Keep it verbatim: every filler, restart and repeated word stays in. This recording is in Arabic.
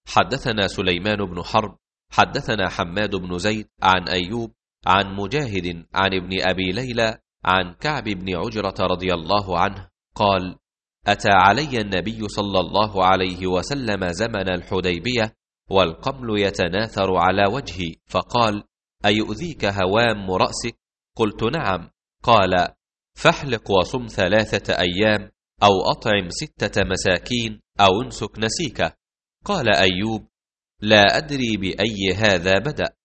حدثنا سليمان بن حرب حدثنا حماد بن زيد عن أيوب عن مجاهد عن ابن أبي ليلى عن كعب بن عجرة رضي الله عنه قال: أتى علي النبي صلى الله عليه وسلم زمن الحديبية والقمل يتناثر على وجهي، فقال: أيؤذيك هوام رأسك؟ قلت: نعم. قال: فاحلق وصم ثلاثة أيام أو أطعم ستة مساكين أو انسك نسيكه. قال أيوب: لا أدري بأي هذا بدأ.